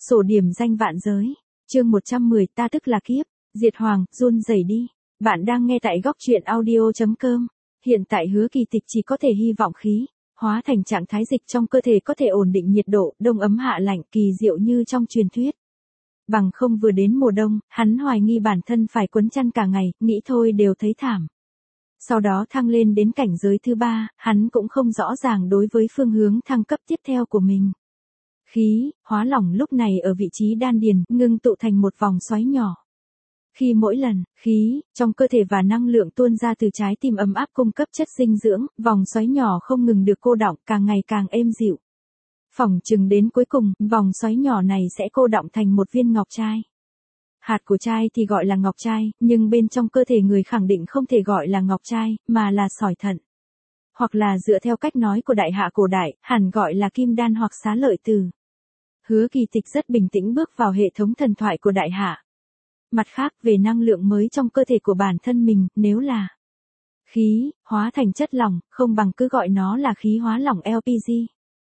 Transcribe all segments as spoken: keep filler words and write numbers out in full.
Sổ điểm danh vạn giới. Chương một trăm mười, ta tức là kiếp. Diệt Hoàng, run rẩy đi. Bạn đang nghe tại góc truyện audio chấm com. Hiện tại Hứa Kỳ Tịch chỉ có thể hy vọng khí hóa thành trạng thái dịch trong cơ thể có thể ổn định nhiệt độ, đông ấm hạ lạnh, kỳ diệu như trong truyền thuyết. Bằng không vừa đến mùa đông, hắn hoài nghi bản thân phải quấn chăn cả ngày, nghĩ thôi đều thấy thảm. Sau đó thăng lên đến cảnh giới thứ ba, hắn cũng không rõ ràng đối với phương hướng thăng cấp tiếp theo của mình. Khí, hóa lỏng lúc này ở vị trí đan điền, ngưng tụ thành một vòng xoáy nhỏ. Khi mỗi lần, khí, trong cơ thể và năng lượng tuôn ra từ trái tim ấm áp cung cấp chất dinh dưỡng, vòng xoáy nhỏ không ngừng được cô đọng, càng ngày càng êm dịu. Phỏng chừng đến cuối cùng, vòng xoáy nhỏ này sẽ cô đọng thành một viên ngọc trai. Hạt của trai thì gọi là ngọc trai, nhưng bên trong cơ thể người khẳng định không thể gọi là ngọc trai, mà là sỏi thận. Hoặc là dựa theo cách nói của đại hạ cổ đại, hẳn gọi là kim đan hoặc xá lợi tử. Hứa Kỳ Tịch rất bình tĩnh bước vào hệ thống thần thoại của đại hạ. Mặt khác, về năng lượng mới trong cơ thể của bản thân mình, nếu là khí, hóa thành chất lỏng, không bằng cứ gọi nó là khí hóa lỏng lờ pê giê.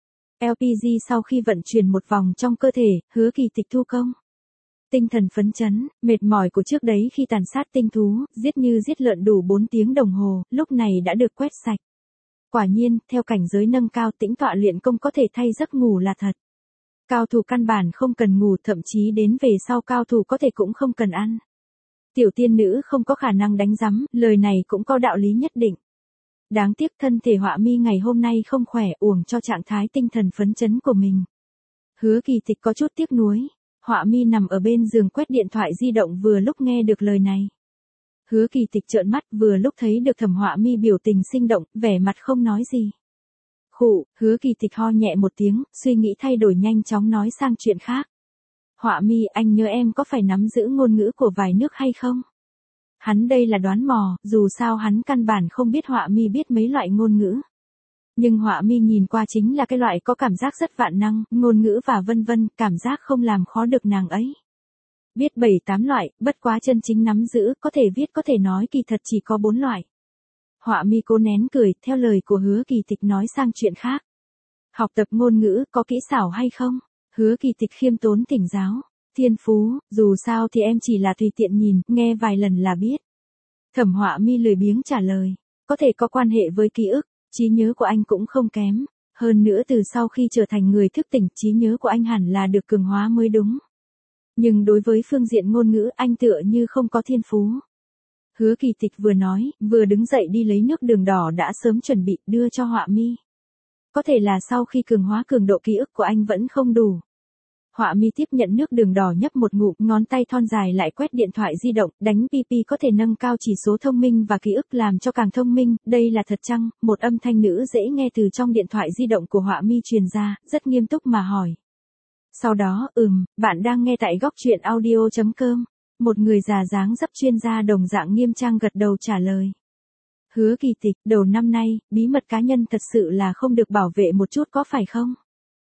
lờ pê giê sau khi vận chuyển một vòng trong cơ thể, Hứa Kỳ Tịch thu công. Tinh thần phấn chấn, mệt mỏi của trước đấy khi tàn sát tinh thú, giết như giết lợn đủ bốn tiếng đồng hồ, lúc này đã được quét sạch. Quả nhiên, theo cảnh giới nâng cao tĩnh tọa luyện công có thể thay giấc ngủ là thật. Cao thủ căn bản không cần ngủ, thậm chí đến về sau cao thủ có thể cũng không cần ăn. Tiểu tiên nữ không có khả năng đánh rắm, lời này cũng có đạo lý nhất định. Đáng tiếc thân thể Họa Mi ngày hôm nay không khỏe, uổng cho trạng thái tinh thần phấn chấn của mình. Hứa Kỳ Tịch có chút tiếc nuối. Họa Mi nằm ở bên giường quét điện thoại di động vừa lúc nghe được lời này. Hứa Kỳ Tịch trợn mắt vừa lúc thấy được Thẩm Họa Mi biểu tình sinh động, vẻ mặt không nói gì. Khụ, Hứa Kỳ Tịch ho nhẹ một tiếng, suy nghĩ thay đổi nhanh chóng nói sang chuyện khác. Họa Mi, anh nhớ em có phải nắm giữ ngôn ngữ của vài nước hay không? Hắn đây là đoán mò, dù sao hắn căn bản không biết Họa Mi biết mấy loại ngôn ngữ. Nhưng Họa Mi nhìn qua chính là cái loại có cảm giác rất vạn năng, ngôn ngữ và vân vân, cảm giác không làm khó được nàng ấy. Biết bảy tám loại, bất quá chân chính nắm giữ, có thể viết có thể nói kỳ thật chỉ có bốn loại. Họa Mi cố nén cười, theo lời của Hứa Kỳ Tịch nói sang chuyện khác. Học tập ngôn ngữ, có kỹ xảo hay không? Hứa Kỳ Tịch khiêm tốn thỉnh giáo. Thiên phú, dù sao thì em chỉ là tùy tiện nhìn, nghe vài lần là biết. Thẩm Họa Mi lười biếng trả lời. Có thể có quan hệ với ký ức, trí nhớ của anh cũng không kém. Hơn nữa từ sau khi trở thành người thức tỉnh, trí nhớ của anh hẳn là được cường hóa mới đúng. Nhưng đối với phương diện ngôn ngữ anh tựa như không có thiên phú. Hứa Kỳ Tịch vừa nói, vừa đứng dậy đi lấy nước đường đỏ đã sớm chuẩn bị đưa cho Họa Mi. Có thể là sau khi cường hóa cường độ ký ức của anh vẫn không đủ. Họa Mi tiếp nhận nước đường đỏ nhấp một ngụm, ngón tay thon dài lại quét điện thoại di động, đánh pi pi có thể nâng cao chỉ số thông minh và ký ức làm cho càng thông minh, đây là thật chăng? Một âm thanh nữ dễ nghe từ trong điện thoại di động của Họa Mi truyền ra, rất nghiêm túc mà hỏi. Sau đó, ừm, bạn đang nghe tại góc truyện audio chấm com. Một người già dáng dấp chuyên gia đồng dạng nghiêm trang gật đầu trả lời. Hứa Kỳ Tịch, đầu năm nay, bí mật cá nhân thật sự là không được bảo vệ một chút có phải không?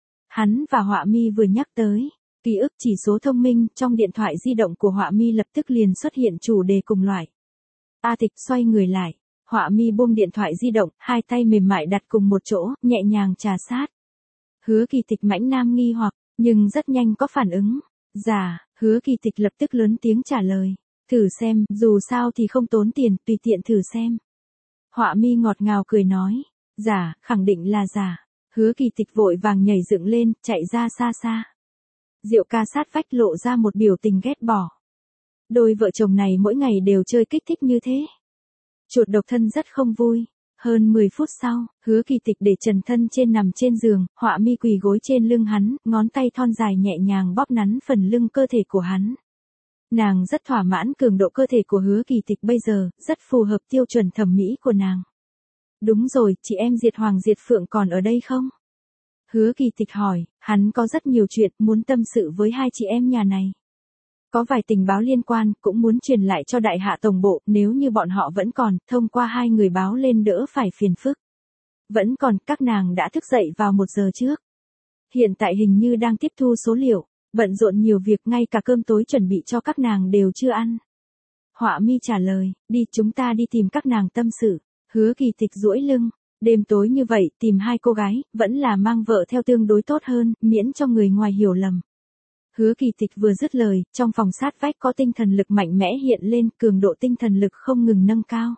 Hắn và Họa Mi vừa nhắc tới ký ức chỉ số thông minh, trong điện thoại di động của Họa Mi lập tức liền xuất hiện chủ đề cùng loại. A Tịch xoay người lại, Họa Mi buông điện thoại di động, hai tay mềm mại đặt cùng một chỗ, nhẹ nhàng trà sát. Hứa Kỳ Tịch mãnh nam nghi hoặc, nhưng rất nhanh có phản ứng. Dạ, Hứa Kỳ Tịch lập tức lớn tiếng trả lời. Thử xem, dù sao thì không tốn tiền, tùy tiện thử xem. Họa Mi ngọt ngào cười nói. Dạ, khẳng định là giả. Hứa Kỳ Tịch vội vàng nhảy dựng lên, chạy ra xa xa. Diệu Ca sát vách lộ ra một biểu tình ghét bỏ. Đôi vợ chồng này mỗi ngày đều chơi kích thích như thế. Chuột độc thân rất không vui. Hơn mười phút sau, Hứa Kỳ Tịch để trần thân trên nằm trên giường, Họa Mi quỳ gối trên lưng hắn, ngón tay thon dài nhẹ nhàng bóp nắn phần lưng cơ thể của hắn. Nàng rất thỏa mãn cường độ cơ thể của Hứa Kỳ Tịch bây giờ, rất phù hợp tiêu chuẩn thẩm mỹ của nàng. Đúng rồi, chị em Diệt Hoàng Diệt Phượng còn ở đây không? Hứa Kỳ Tịch hỏi, hắn có rất nhiều chuyện muốn tâm sự với hai chị em nhà này. Có vài tình báo liên quan, cũng muốn truyền lại cho đại hạ tổng bộ, nếu như bọn họ vẫn còn, thông qua hai người báo lên đỡ phải phiền phức. Vẫn còn, các nàng đã thức dậy vào một giờ trước. Hiện tại hình như đang tiếp thu số liệu, bận rộn nhiều việc, ngay cả cơm tối chuẩn bị cho các nàng đều chưa ăn. Họa Mi trả lời, đi chúng ta đi tìm các nàng tâm sự. Hứa Kỳ Tịch duỗi lưng, đêm tối như vậy, tìm hai cô gái, vẫn là mang vợ theo tương đối tốt hơn, miễn cho người ngoài hiểu lầm. Hứa Kỳ Tịch vừa dứt lời, trong phòng sát vách có tinh thần lực mạnh mẽ hiện lên, cường độ tinh thần lực không ngừng nâng cao.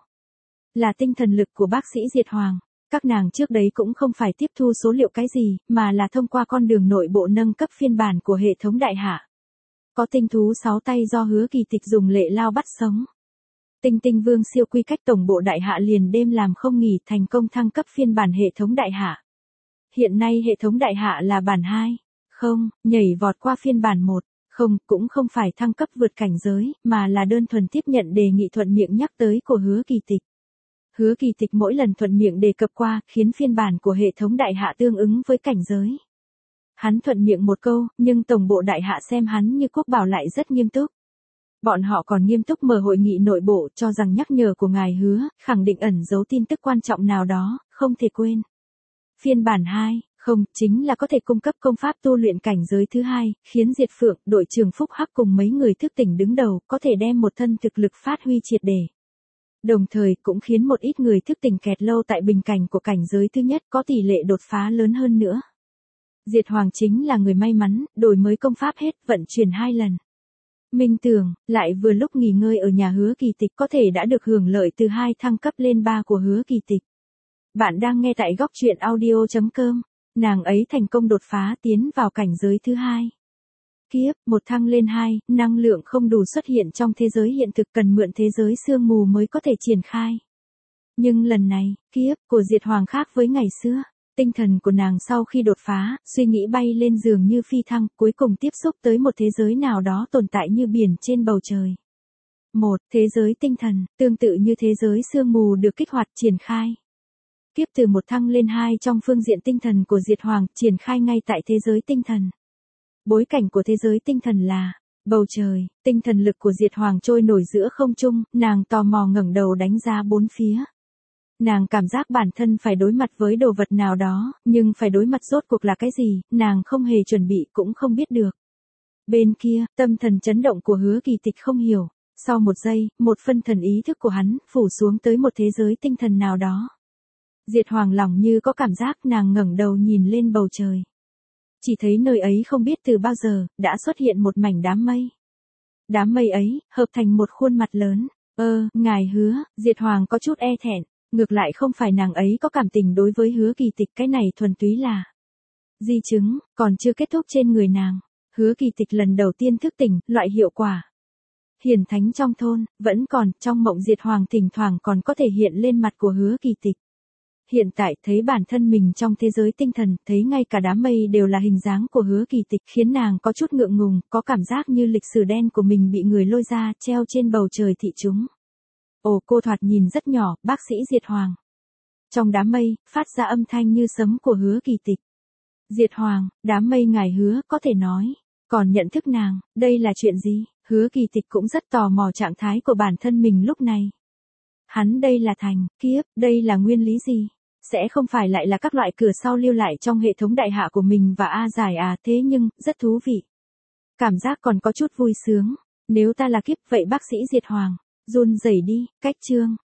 Là tinh thần lực của bác sĩ Diệt Hoàng. Các nàng trước đấy cũng không phải tiếp thu số liệu cái gì, mà là thông qua con đường nội bộ nâng cấp phiên bản của hệ thống đại hạ. Có tinh thú sáu tay do Hứa Kỳ Tịch dùng lệ lao bắt sống. Tinh Tinh Vương siêu quy cách tổng bộ đại hạ liền đêm làm không nghỉ thành công thăng cấp phiên bản hệ thống đại hạ. Hiện nay hệ thống đại hạ là bản hai. Không, nhảy vọt qua phiên bản một. Không, cũng không phải thăng cấp vượt cảnh giới, mà là đơn thuần tiếp nhận đề nghị thuận miệng nhắc tới của Hứa Kỳ Tịch. Hứa Kỳ Tịch mỗi lần thuận miệng đề cập qua, khiến phiên bản của hệ thống đại hạ tương ứng với cảnh giới. Hắn thuận miệng một câu, nhưng tổng bộ đại hạ xem hắn như quốc bảo lại rất nghiêm túc. Bọn họ còn nghiêm túc mở hội nghị nội bộ cho rằng nhắc nhở của ngài Hứa, khẳng định ẩn giấu tin tức quan trọng nào đó, không thể quên. Phiên bản hai, không, chính là có thể cung cấp công pháp tu luyện cảnh giới thứ hai, khiến Diệt Phượng, đội trưởng Phúc Hắc cùng mấy người thức tỉnh đứng đầu, có thể đem một thân thực lực phát huy triệt để. Đồng thời cũng khiến một ít người thức tỉnh kẹt lâu tại bình cảnh của cảnh giới thứ nhất có tỷ lệ đột phá lớn hơn nữa. Diệt Hoàng chính là người may mắn, đổi mới công pháp hết, vận chuyển hai lần. Minh tưởng, lại vừa lúc nghỉ ngơi ở nhà Hứa Kỳ Tịch có thể đã được hưởng lợi từ hai thăng cấp lên ba của Hứa Kỳ Tịch. Bạn đang nghe tại góc truyện audio chấm com, nàng ấy thành công đột phá tiến vào cảnh giới thứ hai. Kiếp, một thăng lên hai, năng lượng không đủ xuất hiện trong thế giới hiện thực cần mượn thế giới sương mù mới có thể triển khai. Nhưng lần này, kiếp của Diệt Hoàng khác với ngày xưa. Tinh thần của nàng sau khi đột phá, suy nghĩ bay lên giường như phi thăng, cuối cùng tiếp xúc tới một thế giới nào đó tồn tại như biển trên bầu trời. Một, thế giới tinh thần, tương tự như thế giới sương mù được kích hoạt triển khai. Kiếp từ một thăng lên hai trong phương diện tinh thần của Diệt Hoàng, triển khai ngay tại thế giới tinh thần. Bối cảnh của thế giới tinh thần là bầu trời, tinh thần lực của Diệt Hoàng trôi nổi giữa không trung, nàng tò mò ngẩng đầu đánh giá bốn phía. Nàng cảm giác bản thân phải đối mặt với đồ vật nào đó, nhưng phải đối mặt rốt cuộc là cái gì, nàng không hề chuẩn bị cũng không biết được. Bên kia, tâm thần chấn động của Hứa Kỳ Tịch không hiểu. Sau một giây, một phân thần ý thức của hắn phủ xuống tới một thế giới tinh thần nào đó. Diệt Hoàng lòng như có cảm giác, nàng ngẩng đầu nhìn lên bầu trời. Chỉ thấy nơi ấy không biết từ bao giờ, đã xuất hiện một mảnh đám mây. Đám mây ấy, hợp thành một khuôn mặt lớn. Ơ, ngài Hứa, Diệt Hoàng có chút e thẹn. Ngược lại không phải nàng ấy có cảm tình đối với Hứa Kỳ Tịch, cái này thuần túy là di chứng, còn chưa kết thúc trên người nàng. Hứa Kỳ Tịch lần đầu tiên thức tỉnh, loại hiệu quả. Hiển thánh trong thôn, vẫn còn, trong mộng Diệt Hoàng thỉnh thoảng còn có thể hiện lên mặt của Hứa Kỳ Tịch. Hiện tại thấy bản thân mình trong thế giới tinh thần, thấy ngay cả đám mây đều là hình dáng của Hứa Kỳ Tịch, khiến nàng có chút ngượng ngùng, có cảm giác như lịch sử đen của mình bị người lôi ra, treo trên bầu trời thị chúng. Ồ, cô thoạt nhìn rất nhỏ, bác sĩ Diệt Hoàng. Trong đám mây, phát ra âm thanh như sấm của Hứa Kỳ Tịch. Diệt Hoàng, đám mây ngài Hứa, có thể nói. Còn nhận thức nàng, đây là chuyện gì? Hứa Kỳ Tịch cũng rất tò mò trạng thái của bản thân mình lúc này. Hắn đây là thành, kiếp, đây là nguyên lý gì? Sẽ không phải lại là các loại cửa sau lưu lại trong hệ thống đại hạ của mình và A giải à, thế nhưng, rất thú vị. Cảm giác còn có chút vui sướng. Nếu ta là kiếp, vậy bác sĩ Diệt Hoàng. Run rẩy đi, cách chương.